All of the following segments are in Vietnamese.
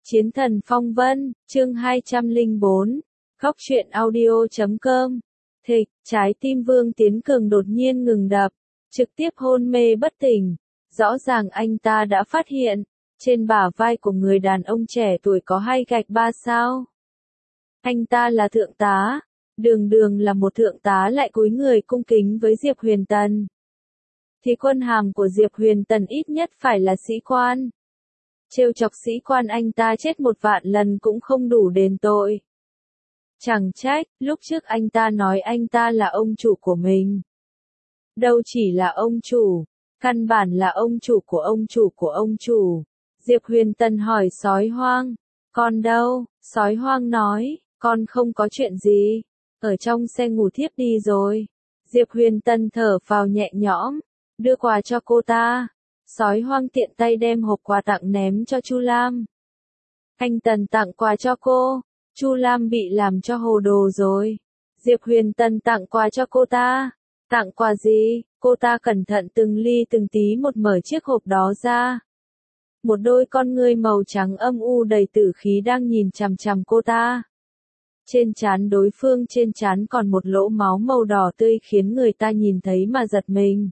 Chiến thần phong vân, chương 204, Góc truyện audio.com. Thịch, trái tim Vương Tiến Cường đột nhiên ngừng đập, trực tiếp hôn mê bất tỉnh. Rõ ràng anh ta đã phát hiện, trên bả vai của người đàn ông trẻ tuổi có 2 gạch 3 sao. Anh ta là thượng tá, đường đường là một thượng tá lại cúi người cung kính với Diệp Huyền Tần. Thì quân hàm của Diệp Huyền Tần ít nhất phải là sĩ quan. Trêu chọc sĩ quan anh ta chết 1 vạn lần cũng không đủ đền tội. Chẳng trách, lúc trước anh ta nói anh ta là ông chủ của mình. Đâu chỉ là ông chủ, căn bản là ông chủ của ông chủ của ông chủ. Diệp Huyền Tần hỏi sói hoang, con đâu? Sói hoang nói, con không có chuyện gì, ở trong xe ngủ thiếp đi rồi. Diệp Huyền Tần thở phào nhẹ nhõm, đưa quà cho cô ta. Sói hoang tiện tay đem hộp quà tặng ném cho Chu Lam. Anh Tần tặng quà cho cô, Chu Lam bị làm cho hồ đồ rồi. Diệp Huyền Tần tặng quà cho cô ta. Tặng quà gì? Cô ta cẩn thận từng ly từng tí một mở chiếc hộp đó ra. Một đôi con ngươi màu trắng âm u đầy tử khí đang nhìn chằm chằm cô ta. Trên trán đối phương trên trán còn một lỗ máu màu đỏ tươi khiến người ta nhìn thấy mà giật mình.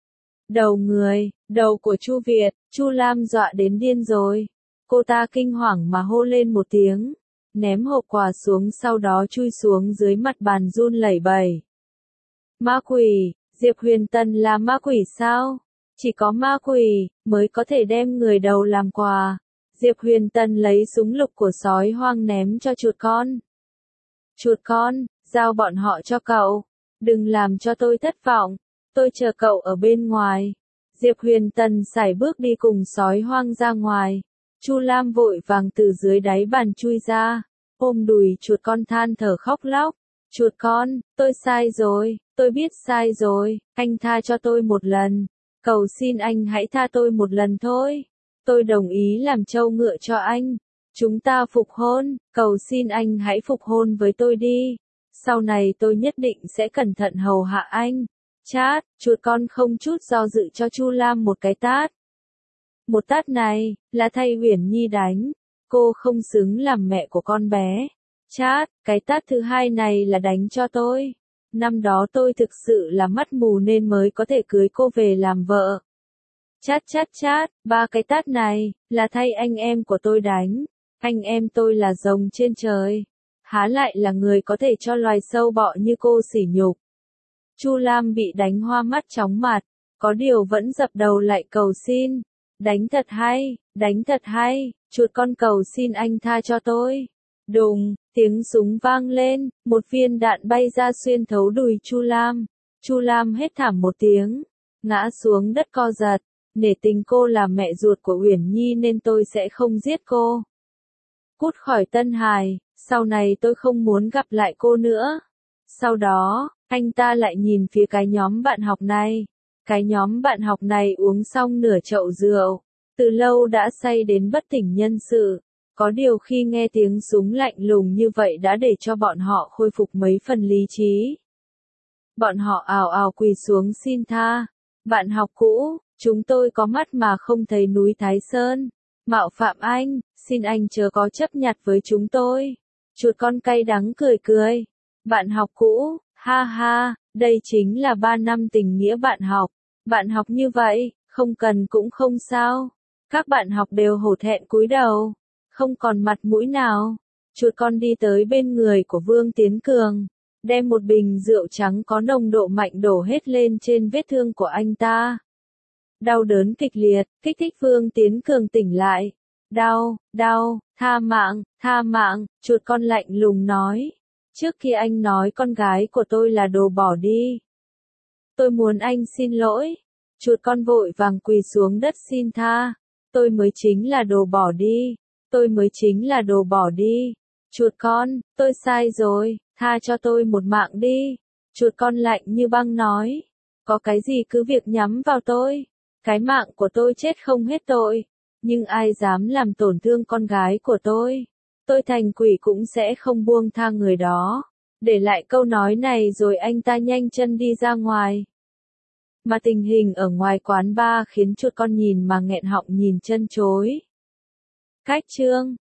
Đầu của Chu Việt, Chu Lam dọa đến điên rồi. Cô ta kinh hoàng mà hô lên một tiếng, ném hộp quà xuống sau đó chui xuống dưới mặt bàn run lẩy bẩy. Ma quỷ, Diệp Huyền Tần là ma quỷ sao? Chỉ có ma quỷ mới có thể đem người đầu làm quà. Diệp Huyền Tần lấy súng lục của sói hoang ném cho chuột con. Chuột con, giao bọn họ cho cậu. Đừng làm cho tôi thất vọng. Tôi chờ cậu ở bên ngoài. Diệp Huyền Tần sải bước đi cùng sói hoang ra ngoài. Chu Lam vội vàng từ dưới đáy bàn chui ra, ôm đùi chuột con than thở khóc lóc. Chuột con, tôi sai rồi, tôi biết sai rồi, anh tha cho tôi một lần. Cầu xin anh hãy tha tôi một lần thôi. Tôi đồng ý làm trâu ngựa cho anh. Chúng ta phục hôn, cầu xin anh hãy phục hôn với tôi đi. Sau này tôi nhất định sẽ cẩn thận hầu hạ anh. Chát, chuột con không chút do dự cho Chu Lam một cái tát. Một tát này, là thay Uyển Nhi đánh. Cô không xứng làm mẹ của con bé. Chát, cái tát thứ hai này là đánh cho tôi. Năm đó tôi thực sự là mắt mù nên mới có thể cưới cô về làm vợ. Chát chát chát, 3 cái tát này, là thay anh em của tôi đánh. Anh em tôi là rồng trên trời. Há lại là người có thể cho loài sâu bọ như cô sỉ nhục. Chu Lam bị đánh hoa mắt chóng mặt, có điều vẫn dập đầu lại cầu xin. Đánh thật hay, chuột con cầu xin anh tha cho tôi. Đùng, tiếng súng vang lên, một viên đạn bay ra xuyên thấu đùi Chu Lam. Chu Lam hét thảm một tiếng, ngã xuống đất co giật. Nể tình cô là mẹ ruột của Uyển Nhi nên tôi sẽ không giết cô. Cút khỏi Tân Hải, sau này tôi không muốn gặp lại cô nữa. Sau đó, anh ta lại nhìn phía cái nhóm bạn học này. Cái nhóm bạn học này uống xong nửa chậu rượu, từ lâu đã say đến bất tỉnh nhân sự. Có điều khi nghe tiếng súng lạnh lùng như vậy đã để cho bọn họ khôi phục mấy phần lý trí. Bọn họ ào ào quỳ xuống xin tha. Bạn học cũ, chúng tôi có mắt mà không thấy núi Thái Sơn. Mạo phạm anh, xin anh chớ có chấp nhặt với chúng tôi. Chuột con cay đắng cười cười. Bạn học cũ, ha ha, đây chính là 3 năm tình nghĩa bạn học. Bạn học như vậy, không cần cũng không sao. Các bạn học đều hổ thẹn cúi đầu, không còn mặt mũi nào. Chuột con đi tới bên người của Vương Tiến Cường, đem một bình rượu trắng có nồng độ mạnh đổ hết lên trên vết thương của anh ta. Đau đớn kịch liệt, kích thích Vương Tiến Cường tỉnh lại. Đau, tha mạng, chuột con lạnh lùng nói. Trước khi anh nói con gái của tôi là đồ bỏ đi. Tôi muốn anh xin lỗi. Chuột con vội vàng quỳ xuống đất xin tha. Tôi mới chính là đồ bỏ đi. Chuột con, tôi sai rồi, tha cho tôi một mạng đi. Chuột con lạnh như băng nói. Có cái gì cứ việc nhắm vào tôi. Cái mạng của tôi chết không hết tội. Nhưng ai dám làm tổn thương con gái của tôi thành quỷ cũng sẽ không buông tha người đó. Để lại câu nói này rồi anh ta nhanh chân đi ra ngoài. Mà tình hình ở ngoài quán bar khiến chuột con nhìn mà nghẹn họng nhìn chân chối. Cách chương